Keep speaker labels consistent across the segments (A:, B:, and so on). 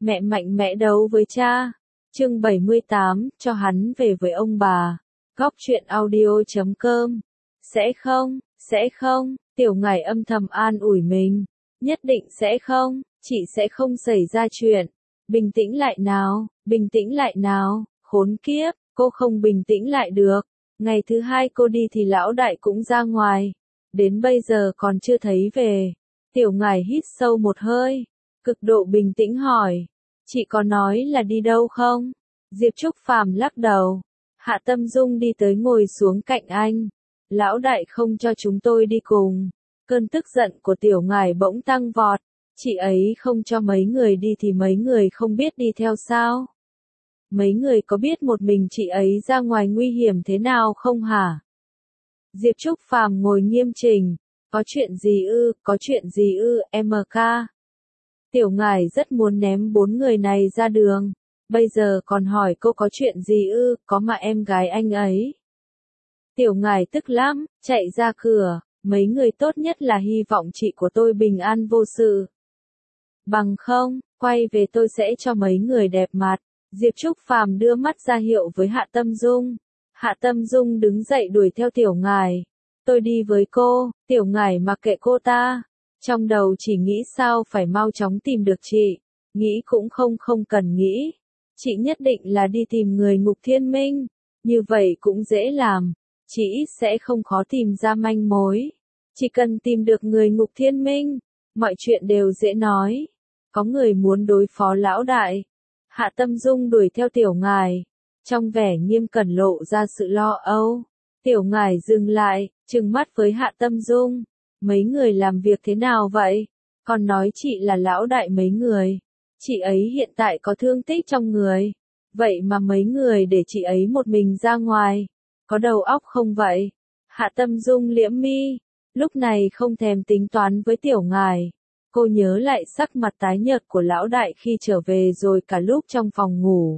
A: Mẹ mạnh mẽ đấu với cha. Chương 78, cho hắn về với ông bà. Góc truyện audio.com. Sẽ không, Tiểu Ngải âm thầm an ủi mình. Nhất định sẽ không, chị sẽ không xảy ra chuyện. Bình tĩnh lại nào, khốn kiếp, cô không bình tĩnh lại được. Ngày thứ hai cô đi thì lão đại cũng ra ngoài. Đến bây giờ còn chưa thấy về. Tiểu Ngải hít sâu một hơi. Cực độ bình tĩnh hỏi. Chị có nói là đi đâu không? Diệp Trúc Phàm lắc đầu. Hạ Tâm Dung đi tới ngồi xuống cạnh anh. Lão đại không cho chúng tôi đi cùng. Cơn tức giận của Tiểu Ngải bỗng tăng vọt. Chị ấy không cho mấy người đi thì mấy người không biết đi theo sao? Mấy người có biết một mình chị ấy ra ngoài nguy hiểm thế nào không hả? Diệp Trúc Phàm ngồi nghiêm chỉnh. Có chuyện gì ư, MK? Tiểu Ngải rất muốn ném 4 người này ra đường. Bây giờ còn hỏi cô có chuyện gì ư, có mà em gái anh ấy. Tiểu Ngải tức lắm, chạy ra cửa. Mấy người tốt nhất là hy vọng chị của tôi bình an vô sự. Bằng không, quay về tôi sẽ cho mấy người đẹp mặt. Diệp Trúc Phàm đưa mắt ra hiệu với Hạ Tâm Dung. Hạ Tâm Dung đứng dậy đuổi theo Tiểu Ngải. Tôi đi với cô. Tiểu Ngải mặc kệ cô ta. Trong đầu chỉ nghĩ sao phải mau chóng tìm được chị. Nghĩ cũng không cần nghĩ. Chị nhất định là đi tìm người Ngục Thiên Minh. Như vậy cũng dễ làm. Chị sẽ không khó tìm ra manh mối. Chỉ cần tìm được người Ngục Thiên Minh, mọi chuyện đều dễ nói. Có người muốn đối phó lão đại. Hạ Tâm Dung đuổi theo Tiểu Ngải. Trong vẻ nghiêm cẩn lộ ra sự lo âu. Tiểu Ngải dừng lại, trừng mắt với Hạ Tâm Dung. Mấy người làm việc thế nào vậy? Còn nói chị là lão đại mấy người. Chị ấy hiện tại có thương tích trong người. Vậy mà mấy người để chị ấy một mình ra ngoài. Có đầu óc không vậy? Hạ Tâm Dung liễm mi. Lúc này không thèm tính toán với Tiểu Ngải. Cô nhớ lại sắc mặt tái nhợt của lão đại khi trở về rồi cả lúc trong phòng ngủ.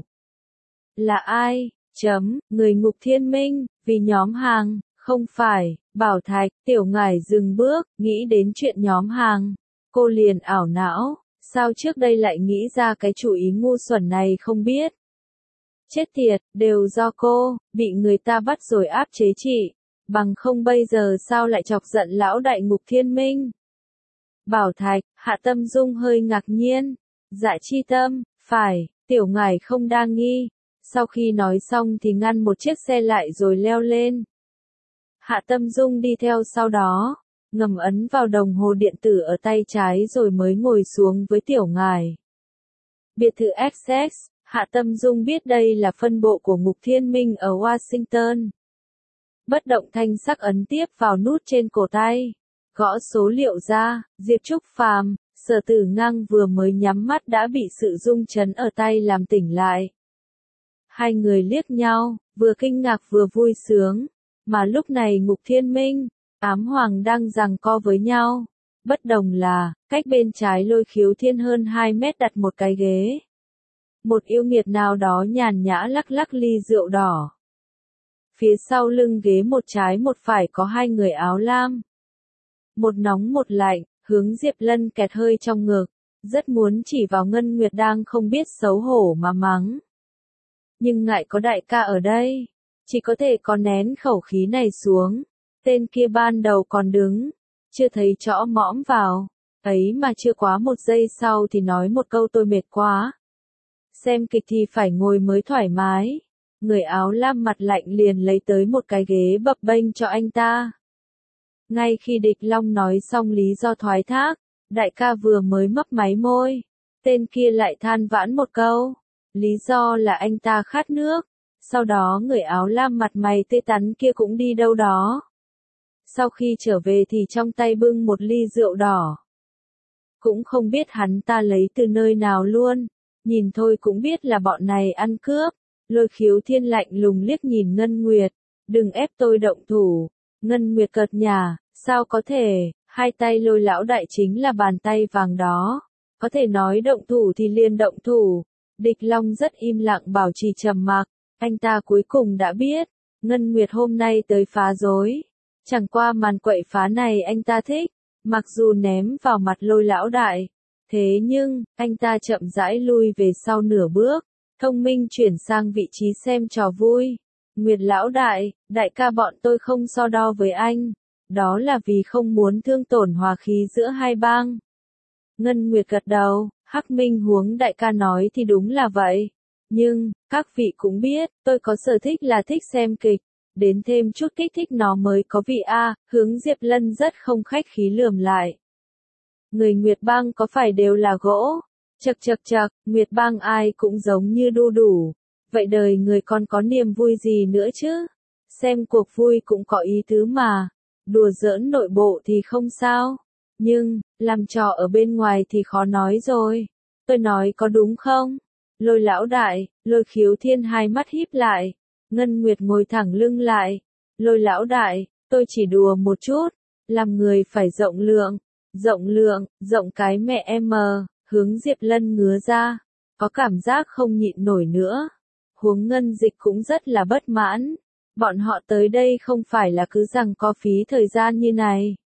A: Là ai? Người Ngục Thiên Minh, vì nhóm hàng, không phải, Bảo Thạch. Tiểu Ngải dừng bước, nghĩ đến chuyện nhóm hàng. Cô liền ảo não, sao trước đây lại nghĩ ra cái chủ ý ngu xuẩn này không biết. Chết tiệt, đều do cô, bị người ta bắt rồi áp chế chị. Bằng không bây giờ sao lại chọc giận lão đại Ngục Thiên Minh. Bảo Thạch, Hạ Tâm Dung hơi ngạc nhiên. Dạ chi tâm, phải, Tiểu Ngải không đa nghi. Sau khi nói xong thì ngăn một chiếc xe lại rồi leo lên. Hạ Tâm Dung đi theo sau đó, ngầm ấn vào đồng hồ điện tử ở tay trái rồi mới ngồi xuống với Tiểu Ngải. Biệt thự Essex, Hạ Tâm Dung biết đây là phân bộ của Ngục Thiên Minh ở Washington. Bất động thanh sắc ấn tiếp vào nút trên cổ tay. Gõ số liệu ra, Diệp Trúc Phàm, Sở Tử Ngang vừa mới nhắm mắt đã bị sự rung chấn ở tay làm tỉnh lại. Hai người liếc nhau, vừa kinh ngạc vừa vui sướng. Mà lúc này Ngục Thiên Minh, Ám Hoàng đang giằng co với nhau. Bất đồng là, cách bên trái Lôi Khiếu Thiên hơn 2 mét đặt một cái ghế. Một yêu nghiệt nào đó nhàn nhã lắc lắc ly rượu đỏ. Phía sau lưng ghế một trái một phải có hai người áo lam. Một nóng một lạnh, hướng Diệp Lân kẹt hơi trong ngực. Rất muốn chỉ vào Ngân Nguyệt đang không biết xấu hổ mà mắng. Nhưng ngại có đại ca ở đây. Chỉ có thể có nén khẩu khí này xuống. Tên kia ban đầu còn đứng. Chưa thấy chõ mõm vào. Ấy mà chưa quá một giây sau thì nói một câu tôi mệt quá. Xem kịch thì phải ngồi mới thoải mái. Người áo lam mặt lạnh liền lấy tới một cái ghế bập bênh cho anh ta. Ngay khi Địch Long nói xong lý do thoái thác, đại ca vừa mới mấp máy môi. Tên kia lại than vãn một câu. Lý do là anh ta khát nước. Sau đó người áo lam mặt mày tê tắn kia cũng đi đâu đó. Sau khi trở về thì trong tay bưng một ly rượu đỏ. Cũng không biết hắn ta lấy từ nơi nào luôn. Nhìn thôi cũng biết là bọn này ăn cướp. Lôi Khiếu Thiên lạnh lùng liếc nhìn Ngân Nguyệt. Đừng ép tôi động thủ. Ngân Nguyệt cợt nhả. Sao có thể, hai tay Lôi lão đại chính là bàn tay vàng đó. Có thể nói động thủ thì liền động thủ. Địch Long rất im lặng bảo trì trầm mặc. Anh ta cuối cùng đã biết. Ngân Nguyệt hôm nay tới phá rối. Chẳng qua màn quậy phá này anh ta thích. Mặc dù ném vào mặt Lôi lão đại. Thế nhưng, anh ta chậm rãi lui về sau nửa bước, thông minh chuyển sang vị trí xem trò vui. Nguyệt lão đại, đại ca bọn tôi không so đo với anh. Đó là vì không muốn thương tổn hòa khí giữa hai bang. Ngân Nguyệt gật đầu, Hắc Minh huống đại ca nói thì đúng là vậy. Nhưng, các vị cũng biết, tôi có sở thích là thích xem kịch. Đến thêm chút kích thích nó mới có vị a. Hướng Diệp Lân rất không khách khí lườm lại. Người Nguyệt bang có phải đều là gỗ? Chậc chậc chậc, Nguyệt bang ai cũng giống như đu đủ. Vậy đời người còn có niềm vui gì nữa chứ? Xem cuộc vui cũng có ý tứ mà. Đùa giỡn nội bộ thì không sao. Nhưng, làm trò ở bên ngoài thì khó nói rồi. Tôi nói có đúng không? Lôi lão đại, Lôi Khiếu Thiên hai mắt híp lại. Ngân Nguyệt ngồi thẳng lưng lại. Lôi lão đại, tôi chỉ đùa một chút. Làm người phải rộng lượng. Rộng cái mẹ em mờ. Hướng Diệp Lân ngứa ra. Có cảm giác không nhịn nổi nữa. Huống Ngân Dịch cũng rất là bất mãn. Bọn họ tới đây không phải là cứ rằng có phí thời gian như này.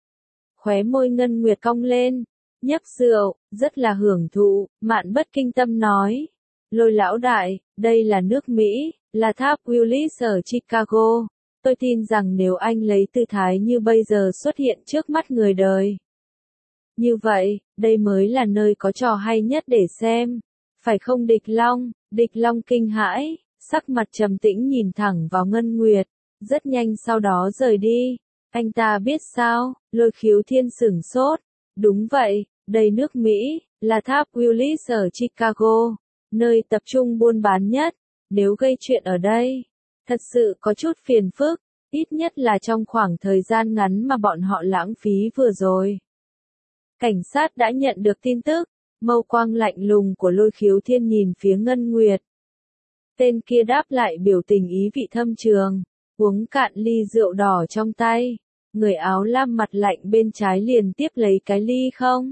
A: Khóe môi Ngân Nguyệt cong lên, nhấp rượu, rất là hưởng thụ, Mạn Bất Kinh Tâm nói. Lôi lão đại, đây là nước Mỹ, là tháp Willis ở Chicago. Tôi tin rằng nếu anh lấy tư thái như bây giờ xuất hiện trước mắt người đời. Như vậy, đây mới là nơi có trò hay nhất để xem. Phải không Địch Long kinh hãi, sắc mặt trầm tĩnh nhìn thẳng vào Ngân Nguyệt, rất nhanh sau đó rời đi. Anh ta biết sao? Lôi Khiếu Thiên sửng sốt. Đúng vậy, đây nước Mỹ, là tháp Willis ở Chicago, nơi tập trung buôn bán nhất. Nếu gây chuyện ở đây, thật sự có chút phiền phức, ít nhất là trong khoảng thời gian ngắn mà bọn họ lãng phí vừa rồi. Cảnh sát đã nhận được tin tức, mâu quang lạnh lùng của Lôi Khiếu Thiên nhìn phía Ngân Nguyệt. Tên kia đáp lại biểu tình ý vị thâm trường, uống cạn ly rượu đỏ trong tay. Người áo lam mặt lạnh bên trái liền tiếp lấy cái ly không.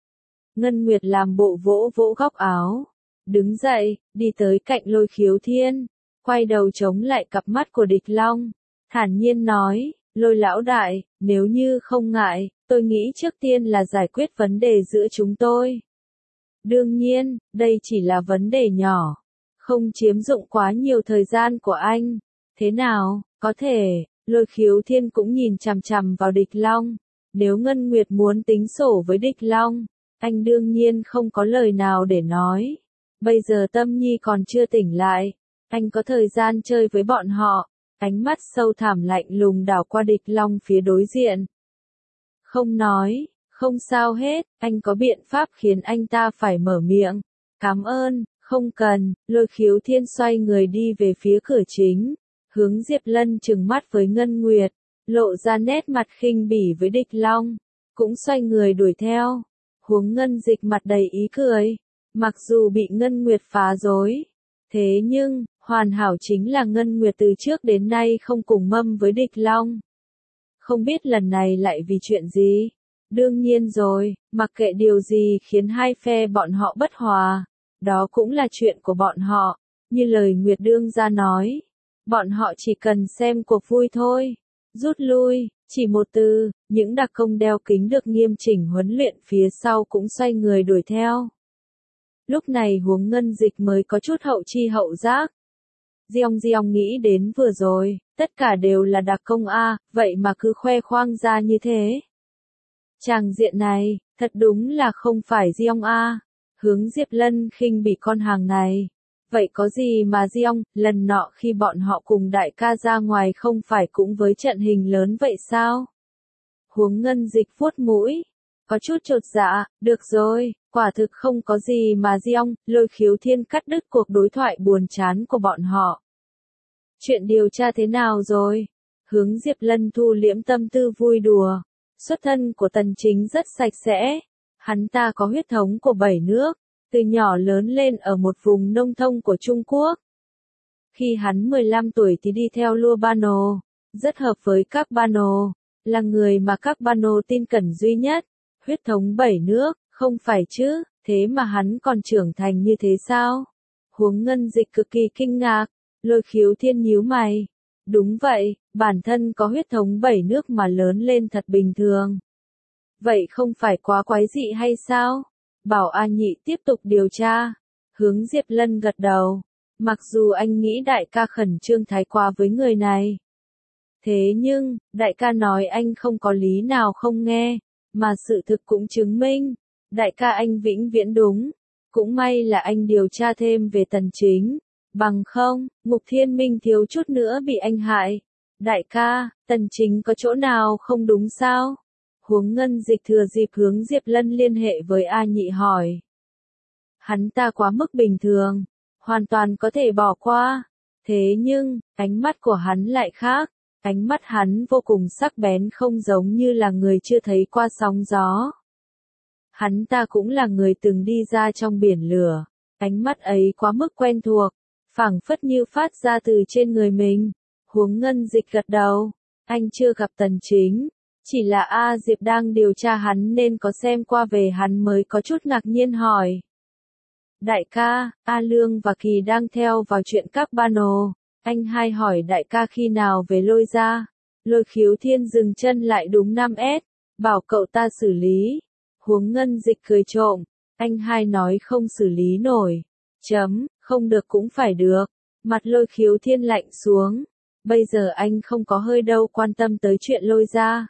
A: Ngân Nguyệt làm bộ vỗ vỗ góc áo. Đứng dậy, đi tới cạnh Lôi Khiếu Thiên. Quay đầu chống lại cặp mắt của Địch Long. Thản nhiên nói, Lôi lão đại, nếu như không ngại, tôi nghĩ trước tiên là giải quyết vấn đề giữa chúng tôi. Đương nhiên, đây chỉ là vấn đề nhỏ. Không chiếm dụng quá nhiều thời gian của anh. Thế nào, có thể... Lôi Khiếu Thiên cũng nhìn chằm chằm vào Địch Long. Nếu Ngân Nguyệt muốn tính sổ với Địch Long, anh đương nhiên không có lời nào để nói. Bây giờ Tâm Nhi còn chưa tỉnh lại, anh có thời gian chơi với bọn họ. Ánh mắt sâu thẳm lạnh lùng đảo qua Địch Long phía đối diện. Không nói, không sao hết, anh có biện pháp khiến anh ta phải mở miệng. Cảm ơn, không cần. Lôi Khiếu Thiên xoay người đi về phía cửa chính. Hướng Diệp Lân trừng mắt với Ngân Nguyệt, lộ ra nét mặt khinh bỉ với Địch Long, cũng xoay người đuổi theo. Huống Ngân Dịch mặt đầy ý cười, mặc dù bị Ngân Nguyệt phá rối, thế nhưng, hoàn hảo chính là Ngân Nguyệt từ trước đến nay không cùng mâm với Địch Long. Không biết lần này lại vì chuyện gì? Đương nhiên rồi, mặc kệ điều gì khiến hai phe bọn họ bất hòa, đó cũng là chuyện của bọn họ, như lời Nguyệt đương gia nói. Bọn họ chỉ cần xem cuộc vui thôi. Rút lui, chỉ một từ, những đặc công đeo kính được nghiêm chỉnh huấn luyện phía sau cũng xoay người đuổi theo. Lúc này Huống Ngân Dịch mới có chút hậu chi hậu giác. Giong nghĩ đến vừa rồi, tất cả đều là đặc công A, vậy mà cứ khoe khoang ra như thế. Tràng diện này, thật đúng là không phải Giong A. Hướng Diệp Lân khinh bỉ con hàng này. Vậy có gì mà Giong, lần nọ khi bọn họ cùng đại ca ra ngoài không phải cũng với trận hình lớn vậy sao? Huống Ngân Dịch vuốt mũi, có chút chột dạ, được rồi, quả thực không có gì mà Giong. Lôi Khiếu Thiên cắt đứt cuộc đối thoại buồn chán của bọn họ. Chuyện điều tra thế nào rồi? Hướng Diệp Lân thu liễm tâm tư vui đùa. Xuất thân của Tần Chính rất sạch sẽ. Hắn ta có huyết thống của 7 nước. Từ nhỏ lớn lên ở một vùng nông thôn của Trung Quốc. Khi hắn 15 tuổi thì đi theo Lua Bano, rất hợp với các Bano, là người mà các Bano tin cẩn duy nhất. Huyết thống 7 nước, không phải chứ, thế mà hắn còn trưởng thành như thế sao? Huống Ngân Dịch cực kỳ kinh ngạc, Lôi Khiếu Thiên nhíu mày. Đúng vậy, bản thân có huyết thống 7 nước mà lớn lên thật bình thường. Vậy không phải quá quái dị hay sao? bảo A Nhị tiếp tục điều tra. Hướng Diệp Lân gật đầu. Mặc dù anh nghĩ đại ca khẩn trương thái quá với người này. Thế nhưng, đại ca nói anh không có lý nào không nghe, mà sự thực cũng chứng minh. Đại ca anh vĩnh viễn đúng. Cũng may là anh điều tra thêm về Tần Chính. Bằng không, Ngục Thiên Minh thiếu chút nữa bị anh hại. Đại ca, Tần Chính có chỗ nào không đúng sao? Huống Ngân Dịch thừa dịp Hướng Diệp Lân liên hệ với A Nhị hỏi. Hắn ta quá mức bình thường, hoàn toàn có thể bỏ qua. Thế nhưng, ánh mắt của hắn lại khác. Ánh mắt hắn vô cùng sắc bén, không giống như là người chưa thấy qua sóng gió. Hắn ta cũng là người từng đi ra trong biển lửa. Ánh mắt ấy quá mức quen thuộc, phảng phất như phát ra từ trên người mình. Huống Ngân Dịch gật đầu. Anh chưa gặp Tần Chính. Chỉ là A Diệp đang điều tra hắn nên có xem qua về hắn mới có chút ngạc nhiên hỏi. Đại ca, A Lương và Kỳ đang theo vào chuyện các Bano. Anh hai hỏi đại ca khi nào về Lôi ra. Lôi Khiếu Thiên dừng chân lại đúng 5S. Bảo cậu ta xử lý. Huống Ngân Dịch cười trộm. Anh hai nói không xử lý nổi. Không được cũng phải được. Mặt Lôi Khiếu Thiên lạnh xuống. Bây giờ anh không có hơi đâu quan tâm tới chuyện Lôi ra.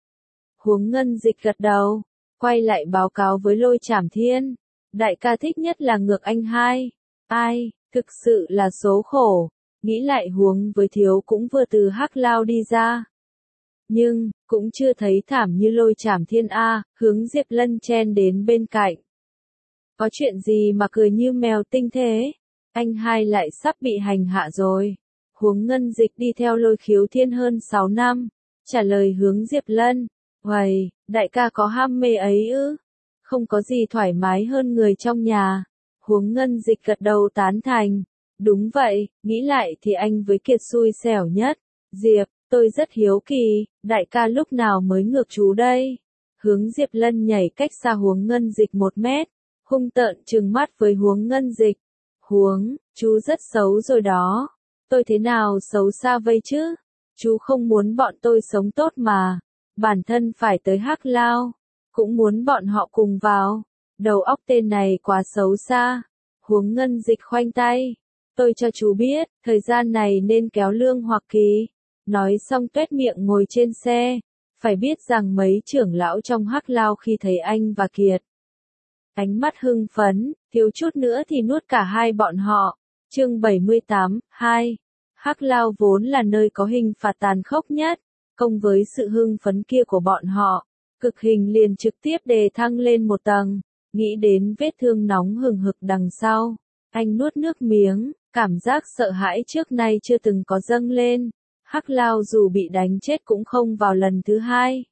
A: Huống Ngân Dịch gật đầu. Quay lại báo cáo với Lôi Trảm Thiên. Đại ca thích nhất là ngược anh hai. Ai, thực sự là số khổ. Nghĩ lại Huống với Thiếu cũng vừa từ Hắc Lao đi ra. Nhưng, cũng chưa thấy thảm như Lôi Trảm Thiên a. Hướng Diệp Lân chen đến bên cạnh. Có chuyện gì mà cười như mèo tinh thế? Anh hai lại sắp bị hành hạ rồi. Huống Ngân Dịch đi theo Lôi Khiếu Thiên hơn 6 năm. Trả lời Hướng Diệp Lân. Uầy, đại ca có ham mê ấy ư? Không có gì thoải mái hơn người trong nhà. Huống Ngân Dịch gật đầu tán thành. Đúng vậy, nghĩ lại thì anh với Kiệt xui xẻo nhất. Diệp, tôi rất hiếu kỳ, đại ca lúc nào mới ngược chú đây? Hướng Diệp Lân nhảy cách xa Huống Ngân Dịch 1 mét. Hung tợn trừng mắt với Huống Ngân Dịch. Huống, chú rất xấu rồi đó. Tôi thế nào xấu xa vây chứ? Chú không muốn bọn tôi sống tốt mà. Bản thân phải tới Hắc Lao. Cũng muốn bọn họ cùng vào. Đầu óc tên này quá xấu xa. Huống Ngân Dịch khoanh tay. Tôi cho chú biết, thời gian này nên kéo Lương hoặc Kỳ. Nói xong tuét miệng ngồi trên xe. Phải biết rằng mấy trưởng lão trong Hắc Lao khi thấy anh và Kiệt. Ánh mắt hưng phấn, thiếu chút nữa thì nuốt cả hai bọn họ. Chương 78, 2. Hắc Lao vốn là nơi có hình phạt tàn khốc nhất. Cộng với sự hưng phấn kia của bọn họ. Cực hình liền trực tiếp đề thăng lên một tầng. Nghĩ đến vết thương nóng hừng hực đằng sau. Anh nuốt nước miếng, cảm giác sợ hãi trước nay chưa từng có dâng lên. Hắc Lao dù bị đánh chết cũng không vào lần thứ hai.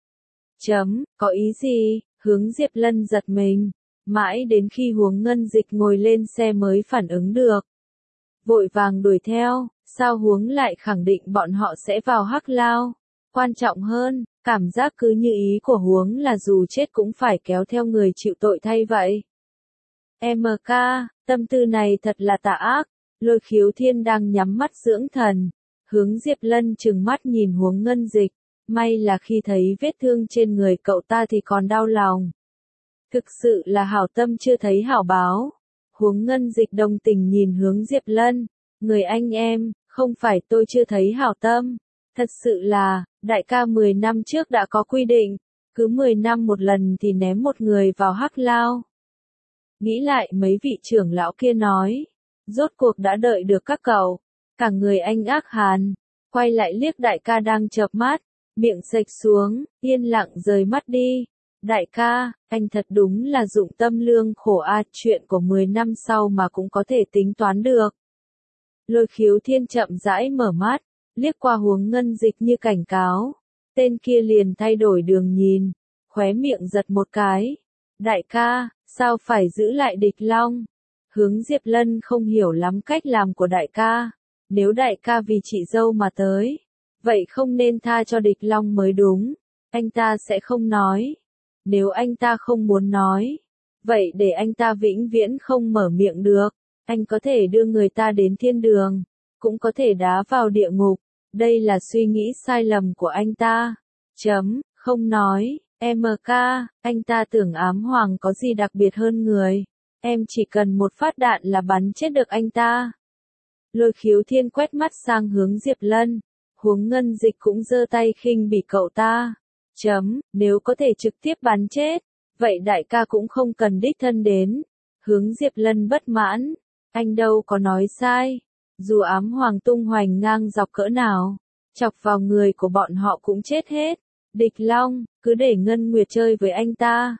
A: Có ý gì? Hướng Diệp Lân giật mình. Mãi đến khi Huống Ngân Dịch ngồi lên xe mới phản ứng được. Vội vàng đuổi theo, sao Huống lại khẳng định bọn họ sẽ vào Hắc Lao? Quan trọng hơn, cảm giác cứ như ý của Huống là dù chết cũng phải kéo theo người chịu tội thay vậy. MK, tâm tư này thật là tà ác. Lôi Khiếu Thiên đang nhắm mắt dưỡng thần. Hướng Diệp Lân trừng mắt nhìn Huống Ngân Dịch. May là khi thấy vết thương trên người cậu ta thì còn đau lòng. Thực sự là hảo tâm chưa thấy hảo báo. Huống Ngân Dịch đồng tình nhìn Hướng Diệp Lân. Người anh em, không phải tôi chưa thấy hảo tâm. Thật sự là, đại ca 10 năm trước đã có quy định. Cứ 10 năm một lần thì ném một người vào Hắc Lao. Nghĩ lại mấy vị trưởng lão kia nói. Rốt cuộc đã đợi được các cậu. Cả người anh ác hàn. Quay lại liếc đại ca đang chợp mắt. Miệng xệch xuống, yên lặng rời mắt đi. Đại ca, anh thật đúng là dụng tâm lương khổ a, chuyện của 10 năm sau mà cũng có thể tính toán được. Lôi Khiếu Thiên chậm rãi mở mắt, liếc qua Huống Ngân Dịch như cảnh cáo. Tên kia liền thay đổi đường nhìn, khóe miệng giật một cái. Đại ca, sao phải giữ lại Địch Long? Hướng Diệp Lân không hiểu lắm cách làm của đại ca. Nếu đại ca vì chị dâu mà tới, vậy không nên tha cho Địch Long mới đúng. Anh ta sẽ không nói. Nếu anh ta không muốn nói, vậy để anh ta vĩnh viễn không mở miệng được. Anh có thể đưa người ta đến thiên đường, cũng có thể đá vào địa ngục. Đây là suy nghĩ sai lầm của anh ta. Không nói, MK, anh ta tưởng ám hoàng có gì đặc biệt hơn người. Em chỉ cần một phát đạn là bắn chết được anh ta. Lôi Khiếu Thiên quét mắt sang hướng Diệp Lân. Huống Ngân Dịch cũng giơ tay khinh bỉ cậu ta. Nếu có thể trực tiếp bắn chết, vậy đại ca cũng không cần đích thân đến. Hướng Diệp Lân bất mãn. Anh đâu có nói sai. Dù ám hoàng tung hoành ngang dọc cỡ nào, chọc vào người của bọn họ cũng chết hết. Địch Long, cứ để Ngân Nguyệt chơi với anh ta.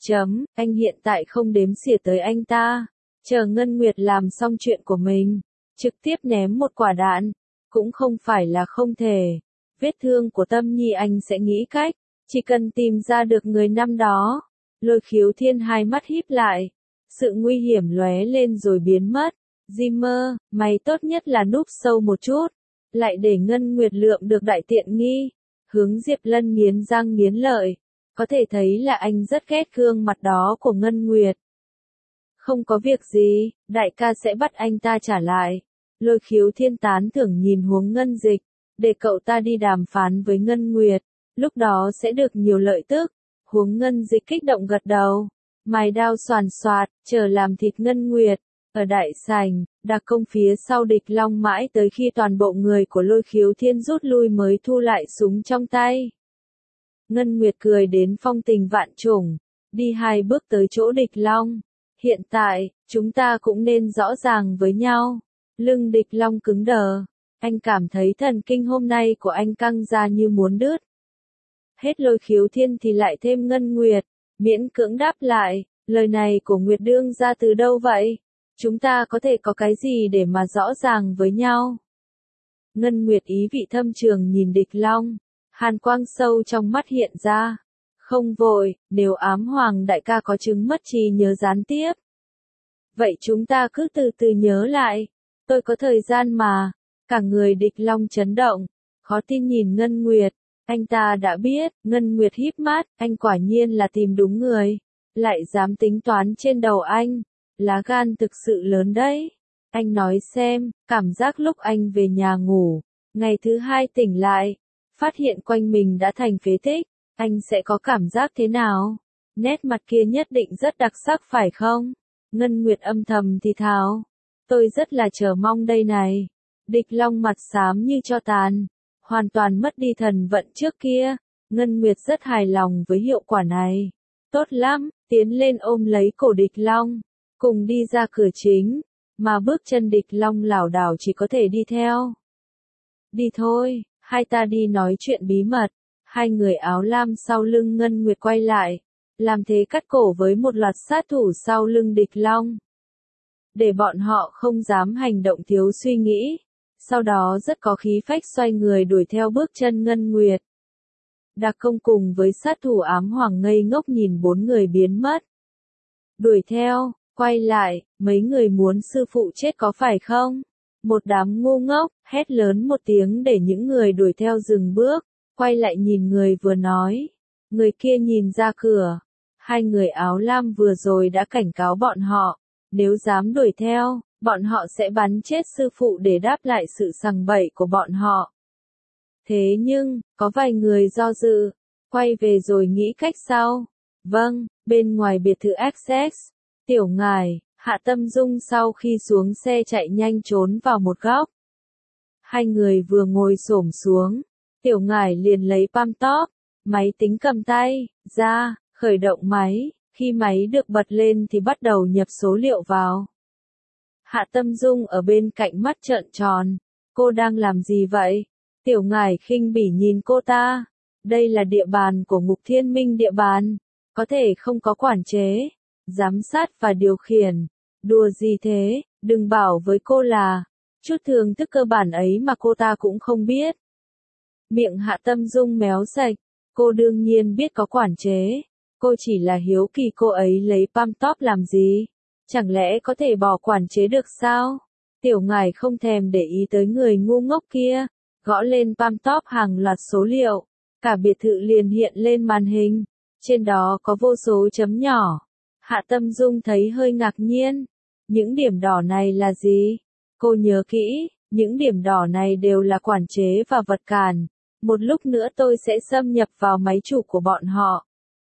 A: Anh hiện tại không đếm xỉa tới anh ta. Chờ Ngân Nguyệt làm xong chuyện của mình, trực tiếp ném một quả đạn, cũng không phải là không thể. Vết thương của Tâm Nhi anh sẽ nghĩ cách, chỉ cần tìm ra được người năm đó. Lôi Khiếu Thiên hai mắt híp lại, sự nguy hiểm lóe lên rồi biến mất. Zimmer, mày tốt nhất là núp sâu một chút, lại để Ngân Nguyệt lượm được đại tiện nghi. Hướng Diệp Lân nghiến răng nghiến lợi, có thể thấy là anh rất ghét gương mặt đó của Ngân Nguyệt. Không có việc gì, đại ca sẽ bắt anh ta trả lại. Lôi Khiếu Thiên tán thưởng nhìn Huống Ngân Dịch, để cậu ta đi đàm phán với Ngân Nguyệt, lúc đó sẽ được nhiều lợi tức. Huống Ngân Dịch kích động gật đầu, mài đao xoàn xoạt, chờ làm thịt Ngân Nguyệt. Ở đại sảnh, đặc công phía sau Địch Long mãi tới khi toàn bộ người của Lôi Khiếu Thiên rút lui mới thu lại súng trong tay. Ngân Nguyệt cười đến phong tình vạn trùng, đi 2 bước tới chỗ Địch Long. Hiện tại, chúng ta cũng nên rõ ràng với nhau. Lưng Địch Long cứng đờ, anh cảm thấy thần kinh hôm nay của anh căng ra như muốn đứt. Hết Lôi Khiếu Thiên thì lại thêm Ngân Nguyệt, miễn cưỡng đáp lại, lời này của Nguyệt đương ra từ đâu vậy? Chúng ta có thể có cái gì để mà rõ ràng với nhau? Ngân Nguyệt ý vị thâm trường nhìn Địch Long, hàn quang sâu trong mắt hiện ra. Không vội, nếu ám hoàng đại ca có chứng mất trí nhớ gián tiếp. Vậy chúng ta cứ từ từ nhớ lại, tôi có thời gian mà. Cả người Địch Long chấn động, khó tin nhìn Ngân Nguyệt, anh ta đã biết. Ngân Nguyệt híp mắt, anh quả nhiên là tìm đúng người, lại dám tính toán trên đầu anh. Lá gan thực sự lớn đấy. Anh nói xem, cảm giác lúc anh về nhà ngủ, ngày thứ 2 tỉnh lại, phát hiện quanh mình đã thành phế tích, anh sẽ có cảm giác thế nào? Nét mặt kia nhất định rất đặc sắc phải không? Ngân Nguyệt âm thầm thì thào. Tôi rất là chờ mong đây này. Địch Long mặt xám như tro tàn, hoàn toàn mất đi thần vận trước kia. Ngân Nguyệt rất hài lòng với hiệu quả này. Tốt lắm, tiến lên ôm lấy cổ Địch Long, cùng đi ra cửa chính, mà bước chân Địch Long lảo đảo chỉ có thể đi theo. Đi thôi, hai ta đi nói chuyện bí mật. Hai người áo lam sau lưng Ngân Nguyệt quay lại, làm thế cắt cổ với một loạt sát thủ sau lưng Địch Long, để bọn họ không dám hành động thiếu suy nghĩ. Sau đó rất có khí phách xoay người đuổi theo bước chân Ngân Nguyệt. Đặc công cùng với sát thủ ám hoàng ngây ngốc nhìn 4 người biến mất. Đuổi theo, quay lại, mấy người muốn sư phụ chết có phải không? Một đám ngu ngốc, hét lớn một tiếng để những người đuổi theo dừng bước, quay lại nhìn người vừa nói. Người kia nhìn ra cửa. Hai người áo lam vừa rồi đã cảnh cáo bọn họ, nếu dám đuổi theo, bọn họ sẽ bắn chết sư phụ để đáp lại sự sằng bậy của bọn họ. Thế nhưng, có vài người do dự, quay về rồi nghĩ cách sau. Vâng, bên ngoài biệt thự Access, Tiểu Ngải, Hạ Tâm Dung sau khi xuống xe chạy nhanh trốn vào một góc. Hai người vừa ngồi xổm xuống, Tiểu Ngải liền lấy pam top, máy tính cầm tay, ra, khởi động máy. Khi máy được bật lên thì bắt đầu nhập số liệu vào. Hạ Tâm Dung ở bên cạnh mắt trợn tròn. Cô đang làm gì vậy? Tiểu Ngải khinh bỉ nhìn cô ta. Đây là địa bàn của Ngục Thiên Minh địa bàn. Có thể không có quản chế, giám sát và điều khiển. Đùa gì thế, đừng bảo với cô là, chút thường thức cơ bản ấy mà cô ta cũng không biết. Miệng Hạ Tâm Dung méo sạch, cô đương nhiên biết có quản chế. Cô chỉ là hiếu kỳ cô ấy lấy pam top làm gì? Chẳng lẽ có thể bỏ quản chế được sao? Tiểu Ngải không thèm để ý tới người ngu ngốc kia, gõ lên pam top hàng loạt số liệu, cả biệt thự liền hiện lên màn hình, trên đó có vô số chấm nhỏ. Hạ Tâm Dung thấy hơi ngạc nhiên, những điểm đỏ này là gì? Cô nhớ kỹ, những điểm đỏ này đều là quản chế và vật cản, một lúc nữa tôi sẽ xâm nhập vào máy chủ của bọn họ.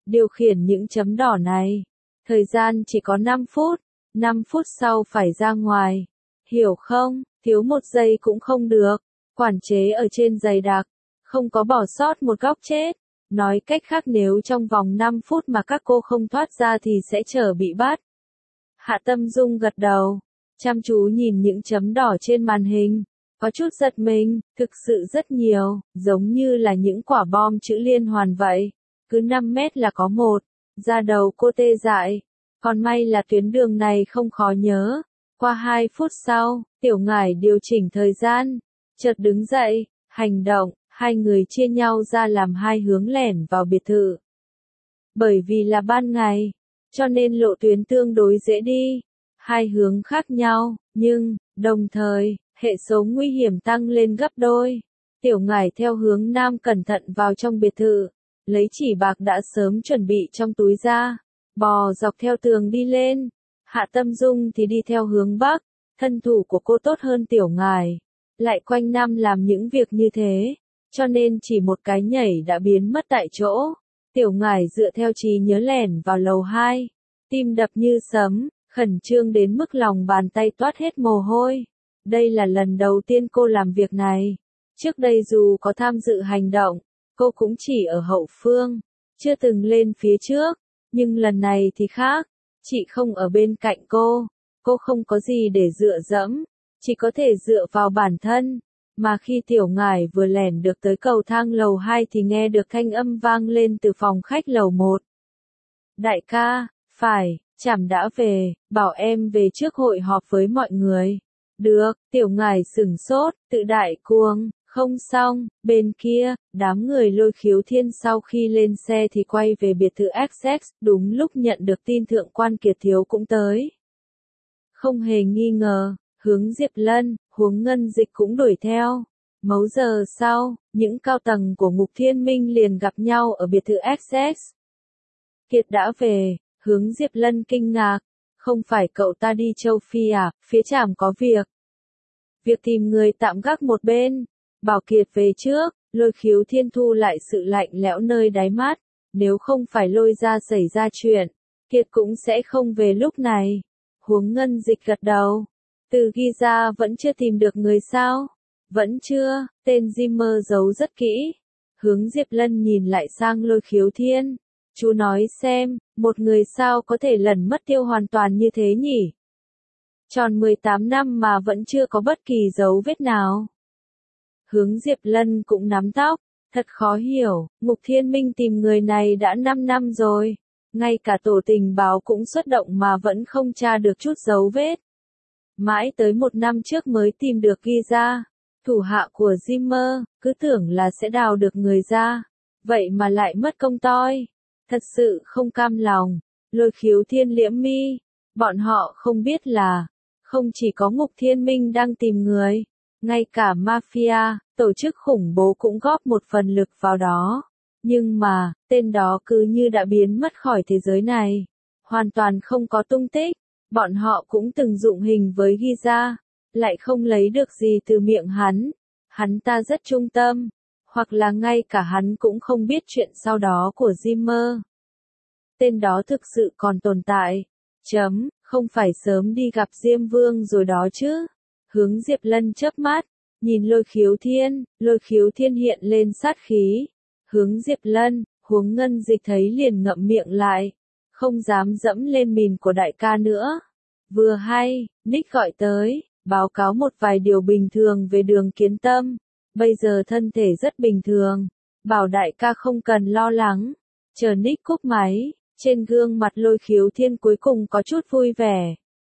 A: điều khiển những chấm đỏ này. Thời gian chỉ có 5 phút, 5 phút sau phải ra ngoài. Hiểu không? Thiếu 1 giây cũng không được. Quản chế ở trên dày đặc, không có bỏ sót một góc chết. Nói cách khác nếu trong vòng 5 phút mà các cô không thoát ra thì sẽ trở bị bắt. Hạ Tâm Dung gật đầu, chăm chú nhìn những chấm đỏ trên màn hình, có chút giật mình, thực sự rất nhiều, giống như là những quả bom chữ liên hoàn vậy, cứ 5 mét là có một, da đầu cô tê dại, còn may là tuyến đường này không khó nhớ. Qua 2 phút sau, Tiểu Ngải điều chỉnh thời gian, chợt đứng dậy, hành động, hai người chia nhau ra làm hai hướng lẻn vào biệt thự. Bởi vì là ban ngày, cho nên lộ tuyến tương đối dễ đi, hai hướng khác nhau, nhưng, đồng thời, hệ số nguy hiểm tăng lên gấp đôi. Tiểu Ngải theo hướng nam cẩn thận vào trong biệt thự, lấy chỉ bạc đã sớm chuẩn bị trong túi ra, bò dọc theo tường đi lên. Hạ Tâm Dung thì đi theo hướng bắc, thân thủ của cô tốt hơn Tiểu Ngải, lại quanh năm làm những việc như thế, cho nên chỉ một cái nhảy đã biến mất tại chỗ. Tiểu Ngải dựa theo trí nhớ lẻn vào lầu 2, tim đập như sấm, khẩn trương đến mức lòng bàn tay toát hết mồ hôi. Đây là lần đầu tiên cô làm việc này. Trước đây dù có tham dự hành động, cô cũng chỉ ở hậu phương, chưa từng lên phía trước, nhưng lần này thì khác. Chị không ở bên cạnh cô không có gì để dựa dẫm, chỉ có thể dựa vào bản thân. Mà khi Tiểu Ngải vừa lẻn được tới cầu thang lầu 2 thì nghe được thanh âm vang lên từ phòng khách lầu 1. Đại ca, phải, Trảm đã về, bảo em về trước hội họp với mọi người. Được, Tiểu Ngải sửng sốt, tự đại cuồng, không xong, bên kia, đám người Lôi Khiếu Thiên sau khi lên xe thì quay về biệt thự XX, đúng lúc nhận được tin Thượng quan Kiệt Thiếu cũng tới. Không hề nghi ngờ, hướng Diệp Lân, Huống Ngân Dịch cũng đuổi theo. Mấy giờ sau, những cao tầng của Ngục Thiên Minh liền gặp nhau ở biệt thự XX. Kiệt đã về, hướng Diệp Lân kinh ngạc, không phải cậu ta đi châu Phi à, phía Trảm có việc. Việc tìm người tạm gác một bên, bảo Kiệt về trước. Lôi Khiếu Thiên thu lại sự lạnh lẽo nơi đáy mắt, nếu không phải Lôi ra xảy ra chuyện, Kiệt cũng sẽ không về lúc này. Huống Ngân Dịch gật đầu, từ ghi ra vẫn chưa tìm được người sao? Vẫn chưa, tên Zimmer giấu rất kỹ. Hướng Diệp Lân nhìn lại sang Lôi Khiếu Thiên, chú nói xem, một người sao có thể lẩn mất tiêu hoàn toàn như thế nhỉ? Tròn 18 năm mà vẫn chưa có bất kỳ dấu vết nào. Hướng Diệp Lân cũng nắm tóc, thật khó hiểu, Ngục Thiên Minh tìm người này đã 5 năm rồi, ngay cả tổ tình báo cũng xuất động mà vẫn không tra được chút dấu vết. Mãi tới 1 năm trước mới tìm được ghi ra, thủ hạ của Zimmer, cứ tưởng là sẽ đào được người ra, vậy mà lại mất công toi, thật sự không cam lòng. Lôi Khiếu Thiên liễm mi, bọn họ không biết là, không chỉ có Ngục Thiên Minh đang tìm người, ngay cả mafia, tổ chức khủng bố cũng góp một phần lực vào đó. Nhưng mà, tên đó cứ như đã biến mất khỏi thế giới này. Hoàn toàn không có tung tích. Bọn họ cũng từng dụng hình với Giza, lại không lấy được gì từ miệng hắn. Hắn ta rất trung tâm. Hoặc là ngay cả hắn cũng không biết chuyện sau đó của Zimmer. Tên đó thực sự còn tồn tại. Không phải sớm đi gặp Diêm Vương rồi đó chứ. Hướng Diệp Lân chớp mắt, nhìn Lôi Khiếu Thiên hiện lên sát khí. Hướng Diệp Lân, Huống Ngân Dịch thấy liền ngậm miệng lại, không dám dẫm lên mìn của đại ca nữa. Vừa hay, Nick gọi tới, báo cáo một vài điều bình thường về Đường Kiến Tâm, bây giờ thân thể rất bình thường, bảo đại ca không cần lo lắng. Chờ Nick cúp máy, trên gương mặt Lôi Khiếu Thiên cuối cùng có chút vui vẻ.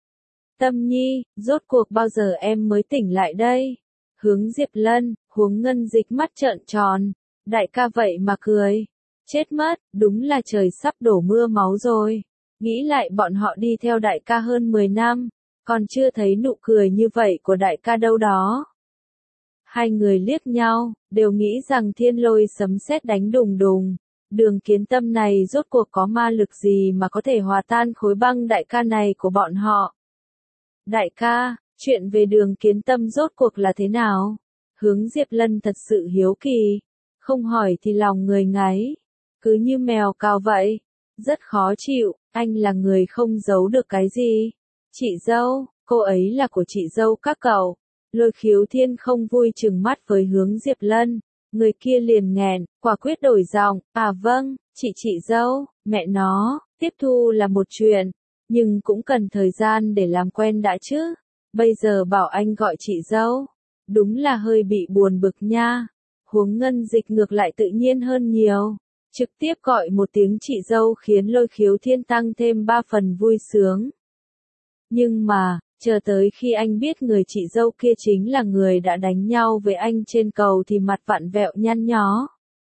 A: Tâm Nhi, rốt cuộc bao giờ em mới tỉnh lại đây? Hướng Diệp Lân, Huống Ngân Dịch mắt trợn tròn, đại ca vậy mà cười. Chết mất, đúng là trời sắp đổ mưa máu rồi. Nghĩ lại bọn họ đi theo đại ca hơn 10 năm, còn chưa thấy nụ cười như vậy của đại ca đâu đó. Hai người liếc nhau, đều nghĩ rằng thiên lôi sấm sét đánh đùng đùng. Đường Kiến Tâm này rốt cuộc có ma lực gì mà có thể hòa tan khối băng đại ca này của bọn họ. Đại ca, chuyện về Đường Kiến Tâm rốt cuộc là thế nào? Hướng Diệp Lân thật sự hiếu kỳ. Không hỏi thì lòng người ngáy. cứ như mèo cào vậy. Rất khó chịu, anh là người không giấu được cái gì. Chị dâu, cô ấy là của chị dâu các cậu. Lôi Khiếu Thiên không vui trừng mắt với Hướng Diệp Lân. Người kia liền nghẹn, quả quyết đổi giọng, à vâng, chị dâu, mẹ nó, tiếp thu là một chuyện, nhưng cũng cần thời gian để làm quen đã chứ. Bây giờ bảo anh gọi chị dâu, đúng là hơi bị buồn bực nha. Huống Ngân Dịch ngược lại tự nhiên hơn nhiều. Trực tiếp gọi một tiếng chị dâu khiến Lôi Khiếu Thiên tăng thêm 3 phần vui sướng. Nhưng mà, chờ tới khi anh biết người chị dâu kia chính là người đã đánh nhau với anh trên cầu thì mặt vặn vẹo nhăn nhó.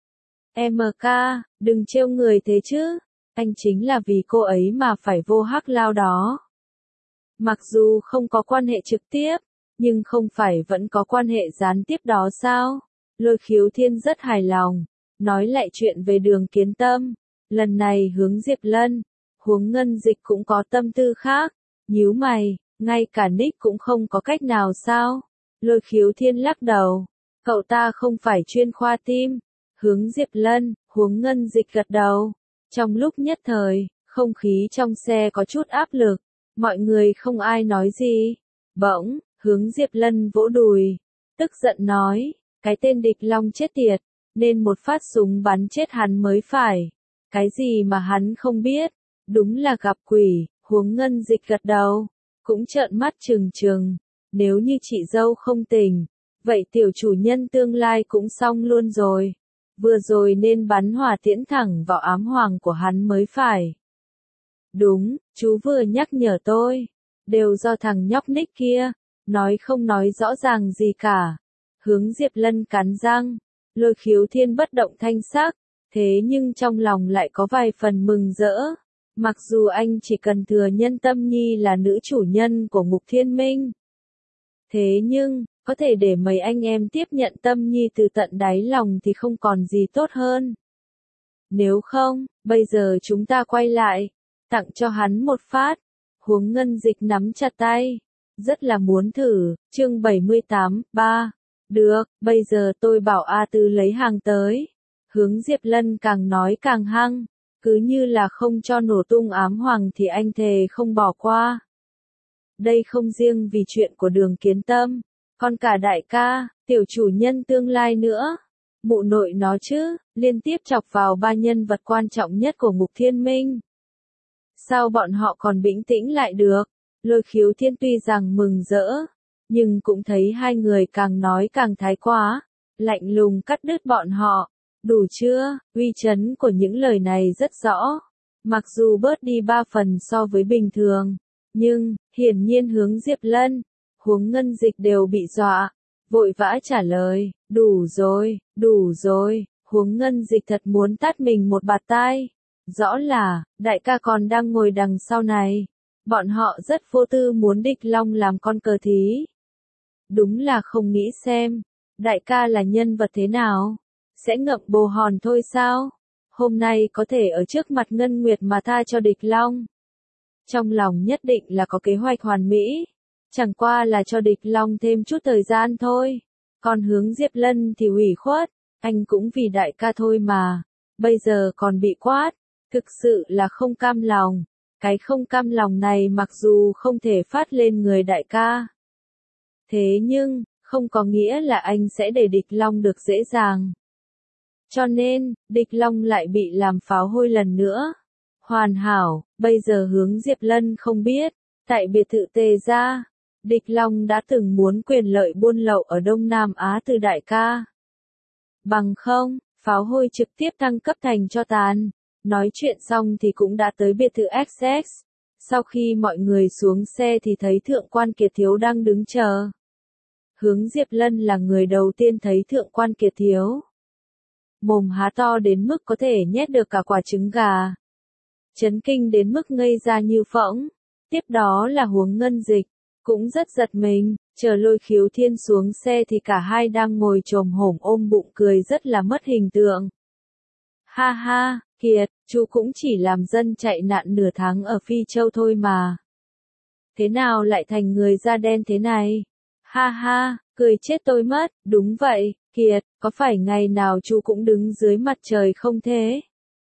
A: MK, đừng trêu người thế chứ, anh chính là vì cô ấy mà phải vô hắc lao đó. Mặc dù không có quan hệ trực tiếp, nhưng không phải vẫn có quan hệ gián tiếp đó sao? Lôi Khiếu Thiên rất hài lòng, nói lại chuyện về Đường Kiến Tâm. Lần này Hướng Diệp Lân, Huống Ngân Dịch cũng có tâm tư khác, nhíu mày, ngay cả Nick cũng không có cách nào sao? Lôi Khiếu Thiên lắc đầu, cậu ta không phải chuyên khoa tim. Hướng Diệp Lân, Huống Ngân Dịch gật đầu. Trong lúc nhất thời, không khí trong xe có chút áp lực, mọi người không ai nói gì. Bỗng, Hướng Diệp Lân vỗ đùi, tức giận nói, cái tên Địch Long chết tiệt, nên một phát súng bắn chết hắn mới phải. Cái gì mà hắn không biết, đúng là gặp quỷ. Huống Ngân Dịch gật đầu, cũng trợn mắt trừng trừng, nếu như chị dâu không tỉnh, vậy tiểu chủ nhân tương lai cũng xong luôn rồi. Vừa rồi nên bắn hỏa tiễn thẳng vào ám hoàng của hắn mới phải. Đúng, chú vừa nhắc nhở tôi, đều do thằng nhóc Nick kia, nói không nói rõ ràng gì cả. Hướng Diệp Lân cắn răng, Lôi Khiếu Thiên bất động thanh sắc, thế nhưng trong lòng lại có vài phần mừng rỡ. Mặc dù anh chỉ cần thừa nhân Tâm Nhi là nữ chủ nhân của Ngục Thiên Minh. Thế nhưng, có thể để mấy anh em tiếp nhận Tâm Nhi từ tận đáy lòng thì không còn gì tốt hơn. Nếu không, bây giờ chúng ta quay lại, tặng cho hắn một phát. Huống Ngân Dịch nắm chặt tay, rất là muốn thử. Chương 78, 3. Được, bây giờ tôi bảo A Tư lấy hàng tới. Hướng Diệp Lân càng nói càng hăng, cứ như là không cho nổ tung ám hoàng thì anh thề không bỏ qua. Đây không riêng vì chuyện của Đường Kiến Tâm, còn cả đại ca, tiểu chủ nhân tương lai nữa. Mụ nội nó chứ, liên tiếp chọc vào 3 nhân vật quan trọng nhất của Ngục Thiên Minh. Sao bọn họ còn bình tĩnh lại được? Lôi Khiếu Thiên tuy rằng mừng rỡ, nhưng cũng thấy hai người càng nói càng thái quá, lạnh lùng cắt đứt bọn họ. Đủ chưa? Uy chấn của những lời này rất rõ. Mặc dù bớt đi 3 phần so với bình thường, nhưng, hiển nhiên Hướng Diệp Lân, Huống Ngân Dịch đều bị dọa, vội vã trả lời, đủ rồi, Huống Ngân Dịch thật muốn tát mình một bạt tai. Rõ là, đại ca còn đang ngồi đằng sau này. Bọn họ rất vô tư muốn Địch Long làm con cờ thí. Đúng là không nghĩ xem, đại ca là nhân vật thế nào? Sẽ ngậm bồ hòn thôi sao? Hôm nay có thể ở trước mặt Ngân Nguyệt mà tha cho Địch Long. Trong lòng nhất định là có kế hoạch hoàn mỹ. Chẳng qua là cho Địch Long thêm chút thời gian thôi. Còn Hướng Diệp Lân thì ủy khuất, anh cũng vì đại ca thôi mà. Bây giờ còn bị quát, thực sự là không cam lòng. Cái không cam lòng này mặc dù không thể phát lên người đại ca. Thế nhưng, không có nghĩa là anh sẽ để Địch Long được dễ dàng. Cho nên, Địch Long lại bị làm pháo hôi lần nữa. Hoàn hảo, bây giờ Hướng Diệp Lân không biết, tại biệt thự Tề gia, Địch Long đã từng muốn quyền lợi buôn lậu ở Đông Nam Á từ đại ca. Bằng không, pháo hôi trực tiếp thăng cấp thành tro tàn. Nói chuyện xong thì cũng đã tới biệt thự XX. Sau khi mọi người xuống xe thì thấy Thượng quan Kiệt Thiếu đang đứng chờ. Hướng Diệp Lân là người đầu tiên thấy Thượng quan Kiệt Thiếu. Mồm há to đến mức có thể nhét được cả quả trứng gà. Chấn kinh đến mức ngây ra như phỗng. Tiếp đó là Huống Ngân Dịch, cũng rất giật mình, chờ Lôi Khiếu Thiên xuống xe thì cả hai đang ngồi chồm hổm ôm bụng cười rất là mất hình tượng. Ha ha, Kiệt, chú cũng chỉ làm dân chạy nạn nửa tháng ở Phi Châu thôi mà. Thế nào lại thành người da đen thế này? Ha ha, cười chết tôi mất, đúng vậy, Kiệt, có phải ngày nào chú cũng đứng dưới mặt trời không thế?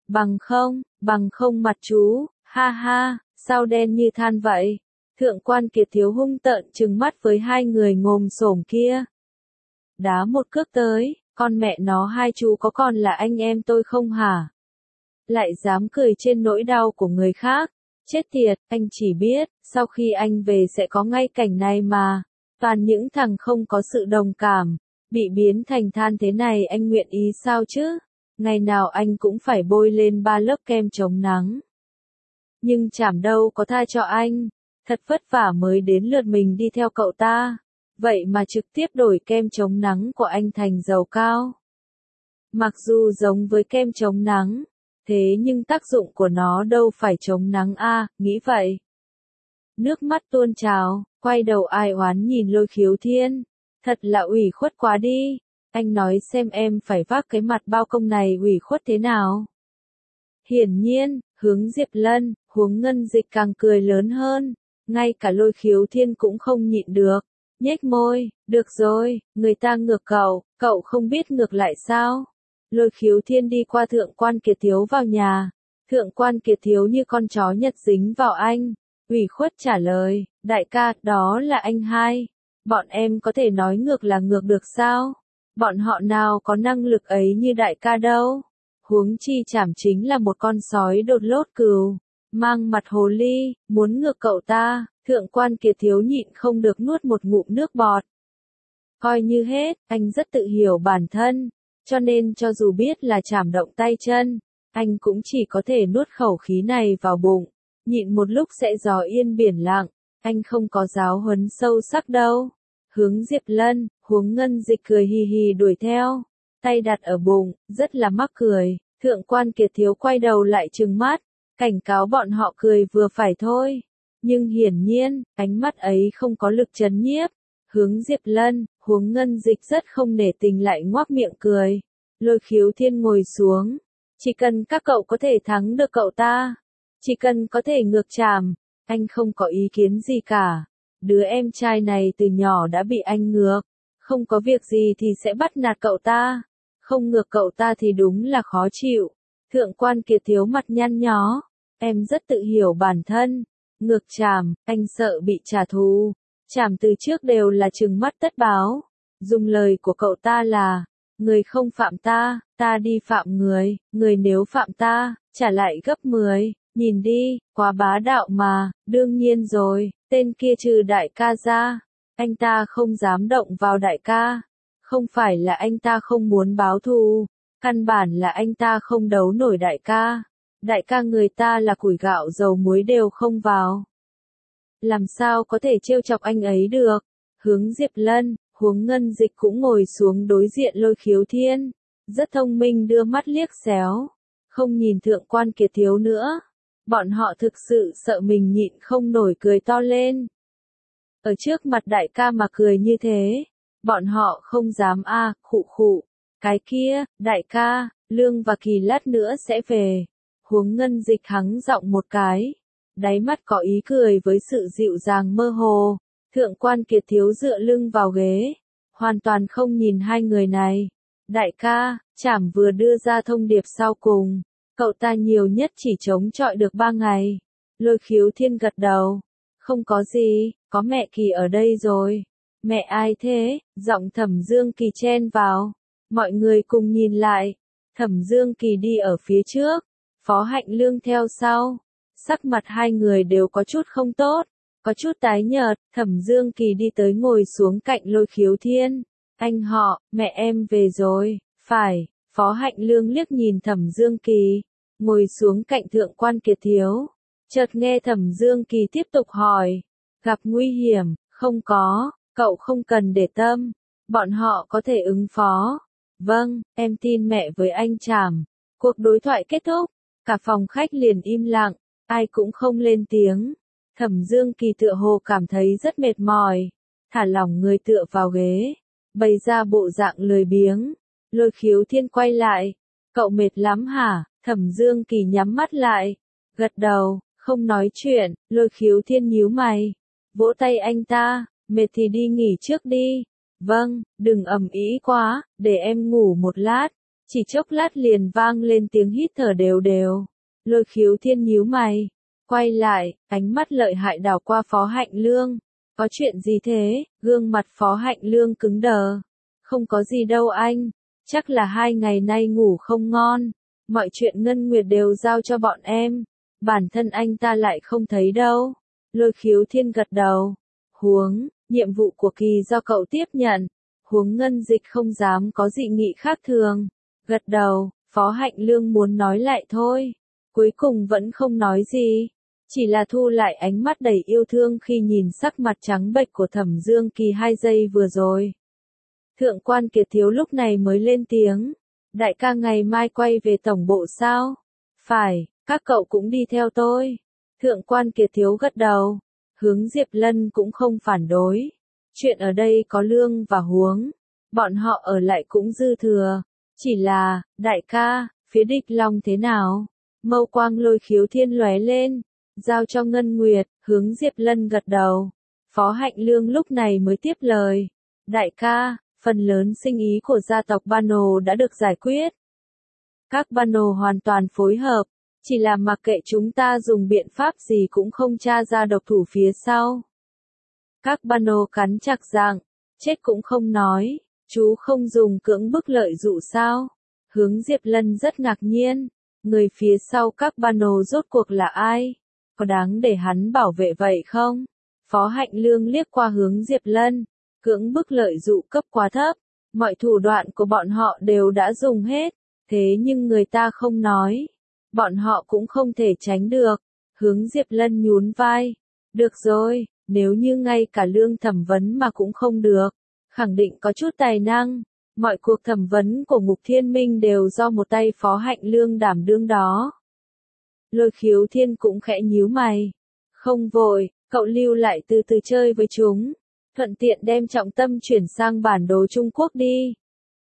A: bằng không mặt chú, ha ha, sao đen như than vậy? Thượng quan Kiệt Thiếu hung tợn trừng mắt với hai người ngồm xổm kia. Đá một cước tới, con mẹ nó hai chú có còn là anh em tôi không hả? Lại dám cười trên nỗi đau của người khác. Chết tiệt, anh chỉ biết, sau khi anh về sẽ có ngay cảnh này mà. Toàn những thằng không có sự đồng cảm, bị biến thành than thế này anh nguyện ý sao chứ? Ngày nào anh cũng phải bôi lên 3 lớp kem chống nắng. Nhưng chảm đâu có tha cho anh. Thật vất vả mới đến lượt mình đi theo cậu ta. Vậy mà trực tiếp đổi kem chống nắng của anh thành dầu cao. Mặc dù giống với kem chống nắng, thế nhưng tác dụng của nó đâu phải chống nắng a, nghĩ vậy. Nước mắt tuôn trào, quay đầu ai oán nhìn Lôi Khiếu Thiên. Thật là ủy khuất quá đi. Anh nói xem em phải vác cái mặt bao công này ủy khuất thế nào. Hiển nhiên, hướng Diệp Lân, huống Ngân Dịch càng cười lớn hơn. Ngay cả Lôi Khiếu Thiên cũng không nhịn được. Nhếch môi, được rồi, người ta ngược cậu không biết ngược lại sao? Lôi Khiếu Thiên đi qua Thượng quan Kiệt Thiếu vào nhà. Thượng quan Kiệt Thiếu như con chó nhật dính vào anh. Ủy khuất trả lời, đại ca, đó là anh hai. Bọn em có thể nói ngược là ngược được sao? Bọn họ nào có năng lực ấy như đại ca đâu. Huống chi chảm chính là một con sói đột lốt cừu. Mang mặt hồ ly, muốn ngược cậu ta. Thượng quan Kiệt Thiếu nhịn không được nuốt một ngụm nước bọt. Coi như hết, anh rất tự hiểu bản thân. Cho nên cho dù biết là chảm động tay chân, anh cũng chỉ có thể nuốt khẩu khí này vào bụng. Nhịn một lúc sẽ gió yên biển lặng, anh không có giáo huấn sâu sắc đâu. Hướng Diệp Lân, huống Ngân Dịch cười hì hì đuổi theo, tay đặt ở bụng, rất là mắc cười. Thượng quan Kiệt Thiếu quay đầu lại trừng mắt, cảnh cáo bọn họ cười vừa phải thôi. Nhưng hiển nhiên, ánh mắt ấy không có lực trấn nhiếp. Hướng Diệp Lân, huống Ngân Dịch rất không nể tình lại ngoác miệng cười. Lôi Khiếu Thiên ngồi xuống. Chỉ cần các cậu có thể thắng được cậu ta. Chỉ cần có thể ngược chàm. Anh không có ý kiến gì cả. Đứa em trai này từ nhỏ đã bị anh ngược. Không có việc gì thì sẽ bắt nạt cậu ta. Không ngược cậu ta thì đúng là khó chịu. Thượng quan Kiệt Thiếu mặt nhăn nhó. Em rất tự hiểu bản thân. Ngược chàm, anh sợ bị trả thù. Chảm từ trước đều là trừng mắt tất báo. Dùng lời của cậu ta là, người không phạm ta, ta đi phạm người, người nếu phạm ta, trả lại gấp 10, nhìn đi, quá bá đạo mà, đương nhiên rồi, tên kia trừ đại ca ra, anh ta không dám động vào đại ca. Không phải là anh ta không muốn báo thù, căn bản là anh ta không đấu nổi đại ca. Đại ca người ta là củi gạo dầu muối đều không vào. Làm sao có thể trêu chọc anh ấy được? Hướng Diệp Lân, huống Ngân Dịch cũng ngồi xuống đối diện Lôi Khiếu Thiên. Rất thông minh đưa mắt liếc xéo. Không nhìn Thượng quan Kiệt Thiếu nữa. Bọn họ thực sự sợ mình nhịn không nổi cười to lên. Ở trước mặt đại ca mà cười như thế. Bọn họ không dám khụ khụ. Cái kia, đại ca, Lương và Kỳ lát nữa sẽ về. Huống Ngân Dịch hắng giọng một cái. Đáy mắt có ý cười với sự dịu dàng mơ hồ. Thượng quan Kiệt Thiếu dựa lưng vào ghế. Hoàn toàn không nhìn hai người này. Đại ca, chảm vừa đưa ra thông điệp sau cùng. Cậu ta nhiều nhất chỉ chống chọi được 3 ngày. Lôi Khiếu Thiên gật đầu. Không có gì, có mẹ Kỳ ở đây rồi. Mẹ ai thế? Giọng Thẩm Dương Kỳ chen vào. Mọi người cùng nhìn lại. Thẩm Dương Kỳ đi ở phía trước. Phó Hạnh Lương theo sau. Sắc mặt hai người đều có chút không tốt. Có chút tái nhợt. Thẩm Dương Kỳ đi tới ngồi xuống cạnh Lôi Khiếu Thiên. Anh họ, mẹ em về rồi. Phải. Phó Hạnh Lương liếc nhìn Thẩm Dương Kỳ. Ngồi xuống cạnh Thượng quan Kiệt Thiếu. Chợt nghe Thẩm Dương Kỳ tiếp tục hỏi. Gặp nguy hiểm, không có, cậu không cần để tâm. Bọn họ có thể ứng phó. Vâng, em tin mẹ với anh Trảm. Cuộc đối thoại kết thúc. Cả phòng khách liền im lặng. Ai cũng không lên tiếng. Thẩm Dương Kỳ tựa hồ cảm thấy rất mệt mỏi. Thả lỏng người tựa vào ghế. Bày ra bộ dạng lười biếng. Lôi Khiếu Thiên quay lại. Cậu mệt lắm hả? Thẩm Dương Kỳ nhắm mắt lại. Gật đầu, không nói chuyện. Lôi Khiếu Thiên nhíu mày. Vỗ tay anh ta. Mệt thì đi nghỉ trước đi. Vâng, đừng ầm ĩ quá, để em ngủ một lát. Chỉ chốc lát liền vang lên tiếng hít thở đều đều. Lôi Khiếu Thiên nhíu mày, quay lại, ánh mắt lợi hại đảo qua Phó Hạnh Lương. Có chuyện gì thế? Gương mặt Phó Hạnh Lương cứng đờ. Không có gì đâu anh, chắc là 2 ngày nay ngủ không ngon. Mọi chuyện Ngân Nguyệt đều giao cho bọn em. Bản thân anh ta lại không thấy đâu. Lôi Khiếu Thiên gật đầu. Huống, nhiệm vụ của kỳ do cậu tiếp nhận. Huống Ngân Dịch không dám có dị nghị khác thường. Gật đầu, Phó Hạnh Lương muốn nói lại thôi. Cuối cùng vẫn không nói gì. Chỉ là thu lại ánh mắt đầy yêu thương khi nhìn sắc mặt trắng bệch của Thẩm Dương Kỳ 2 giây vừa rồi. Thượng quan Kiệt Thiếu lúc này mới lên tiếng. Đại ca ngày mai quay về tổng bộ sao? Phải, các cậu cũng đi theo tôi. Thượng quan Kiệt Thiếu gật đầu. Hướng Diệp Lân cũng không phản đối. Chuyện ở đây có Lương và Huống. Bọn họ ở lại cũng dư thừa. Chỉ là, đại ca, phía địch Long thế nào? Mâu quang Lôi Khiếu Thiên lóe lên. Giao cho Ngân Nguyệt, Hướng Diệp Lân gật đầu. Phó Hạnh Lương lúc này mới tiếp lời. Đại ca, phần lớn sinh ý của gia tộc Bano đã được giải quyết. Các Bano hoàn toàn phối hợp. Chỉ là mặc kệ chúng ta dùng biện pháp gì cũng không tra ra độc thủ phía sau. Các Bano cắn chặt răng, chết cũng không nói. Chú không dùng cưỡng bức lợi dụ sao? Hướng Diệp Lân rất ngạc nhiên. Người phía sau các Bano rốt cuộc là ai? Có đáng để hắn bảo vệ vậy không? Phó Hạnh Lương liếc qua Hướng Diệp Lân. Cưỡng bức lợi dụ cấp quá thấp. Mọi thủ đoạn của bọn họ đều đã dùng hết. Thế nhưng người ta không nói. Bọn họ cũng không thể tránh được. Hướng Diệp Lân nhún vai. Được rồi, nếu như ngay cả Lương thẩm vấn mà cũng không được. Khẳng định có chút tài năng. Mọi cuộc thẩm vấn của Mục Thiên Minh đều do một tay Phó Hạnh Lương đảm đương đó. Lôi Khiếu Thiên cũng khẽ nhíu mày. Không vội, cậu lưu lại từ từ chơi với chúng. Thuận tiện đem trọng tâm chuyển sang bản đồ Trung Quốc đi.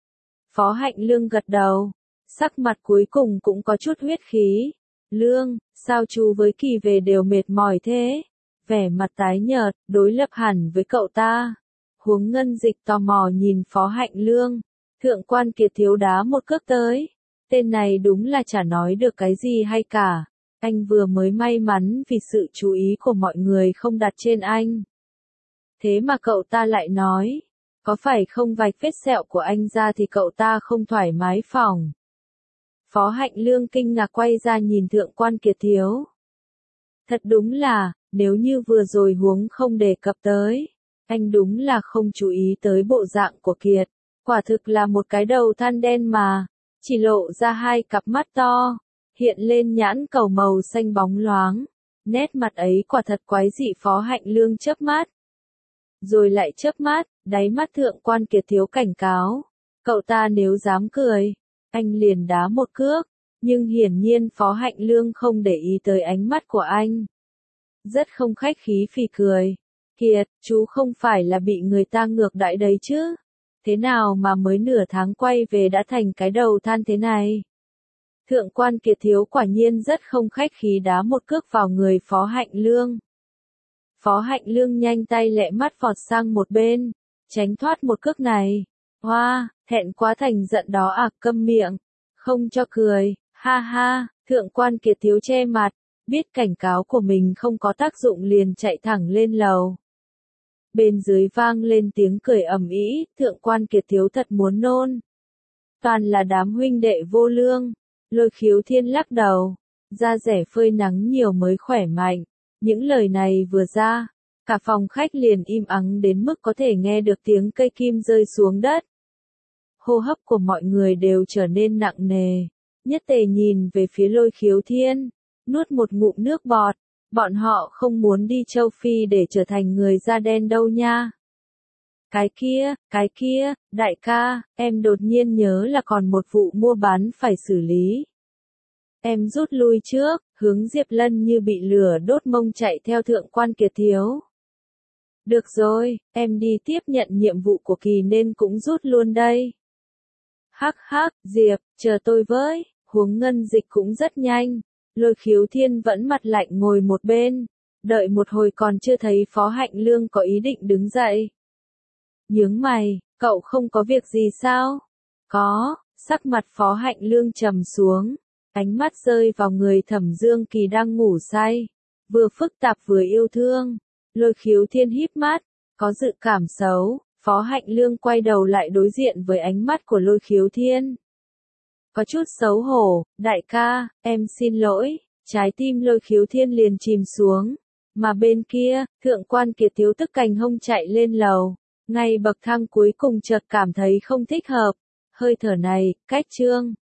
A: Phó Hạnh Lương gật đầu. Sắc mặt cuối cùng cũng có chút huyết khí. Lương, sao chú với Kỳ về đều mệt mỏi thế? Vẻ mặt tái nhợt, đối lập hẳn với cậu ta. Huống Ngân Dịch tò mò nhìn Phó Hạnh Lương. Thượng quan Kiệt Thiếu đá một cước tới. Tên này đúng là chả nói được cái gì hay cả. Anh vừa mới may mắn vì sự chú ý của mọi người không đặt trên anh. Thế mà cậu ta lại nói. Có phải không vạch vết sẹo của anh ra thì cậu ta không thoải mái phòng. Phó Hạnh Lương kinh ngạc quay ra nhìn Thượng quan Kiệt Thiếu. Thật đúng là, nếu như vừa rồi Huống không đề cập tới. Anh đúng là không chú ý tới bộ dạng của Kiệt. Quả thực là một cái đầu than đen mà. Chỉ lộ ra 2 cặp mắt to. Hiện lên nhãn cầu màu xanh bóng loáng. Nét mặt ấy quả thật quái dị. Phó Hạnh Lương chớp mắt. Rồi lại chớp mắt, đáy mắt Thượng quan Kiệt Thiếu cảnh cáo. Cậu ta nếu dám cười, anh liền đá một cước. Nhưng hiển nhiên Phó Hạnh Lương không để ý tới ánh mắt của anh. Rất không khách khí phì cười. Kiệt, chú không phải là bị người ta ngược đãi đấy chứ? Thế nào mà mới nửa tháng quay về đã thành cái đầu than thế này? Thượng quan Kiệt Thiếu quả nhiên rất không khách khí đá một cước vào người Phó Hạnh Lương. Phó Hạnh Lương nhanh tay lẹ mắt vọt sang một bên, tránh thoát một cước này. Hoa, thẹn quá thành giận đó à, câm miệng, không cho cười, ha ha. Thượng quan Kiệt Thiếu che mặt, biết cảnh cáo của mình không có tác dụng liền chạy thẳng lên lầu. Bên dưới vang lên tiếng cười ầm ĩ, Thượng quan Kiệt Thiếu thật muốn nôn. Toàn là đám huynh đệ vô lương. Lôi Khiếu Thiên lắc đầu, da rẻ phơi nắng nhiều mới khỏe mạnh. Những lời này vừa ra, cả phòng khách liền im ắng đến mức có thể nghe được tiếng cây kim rơi xuống đất. Hô hấp của mọi người đều trở nên nặng nề. Nhất Tề nhìn về phía Lôi Khiếu Thiên, nuốt một ngụm nước bọt. Bọn họ không muốn đi châu Phi để trở thành người da đen đâu nha. Cái kia, đại ca, em đột nhiên nhớ là còn một vụ mua bán phải xử lý. Em rút lui trước. Hướng Diệp Lân như bị lửa đốt mông chạy theo Thượng quan Kiệt Thiếu. Được rồi, em đi tiếp nhận nhiệm vụ của Kỳ nên cũng rút luôn đây. Hắc hắc, Diệp, chờ tôi với. Huống Ngân Dịch cũng rất nhanh. Lôi Khiếu Thiên vẫn mặt lạnh ngồi một bên. Đợi một hồi còn chưa thấy Phó Hạnh Lương có ý định đứng dậy. Nhướng mày, cậu không có việc gì sao? Có, Sắc mặt Phó Hạnh Lương trầm xuống, ánh mắt rơi vào người Thẩm Dương Kỳ đang ngủ say, vừa phức tạp vừa yêu thương. Lôi Khiếu Thiên híp mắt, có dự cảm xấu, Phó Hạnh Lương quay đầu lại đối diện với ánh mắt của Lôi Khiếu Thiên. Có chút xấu hổ, đại ca, em xin lỗi, trái tim Lôi Khiếu Thiên liền chìm xuống. Mà bên kia, Thượng quan Kiệt Thiếu tức cành hông chạy lên lầu, ngay bậc thang cuối cùng chợt cảm thấy không thích hợp. Hơi thở này, cách Trương